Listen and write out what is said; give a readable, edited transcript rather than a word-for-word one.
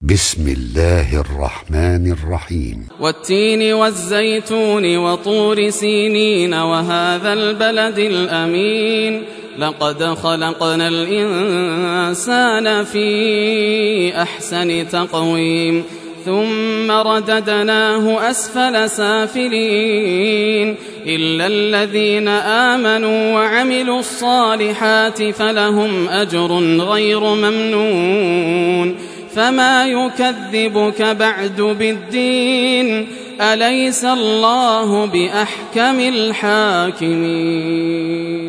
بسم الله الرحمن الرحيم. والتين والزيتون وطور سينين وهذا البلد الأمين لقد خلقنا الإنسان في أحسن تقويم ثم رددناه أسفل سافلين إلا الذين آمنوا وعملوا الصالحات فلهم أجر غير ممنون فما يكذبك بعد بالدين أليس الله بأحكم الحاكمين.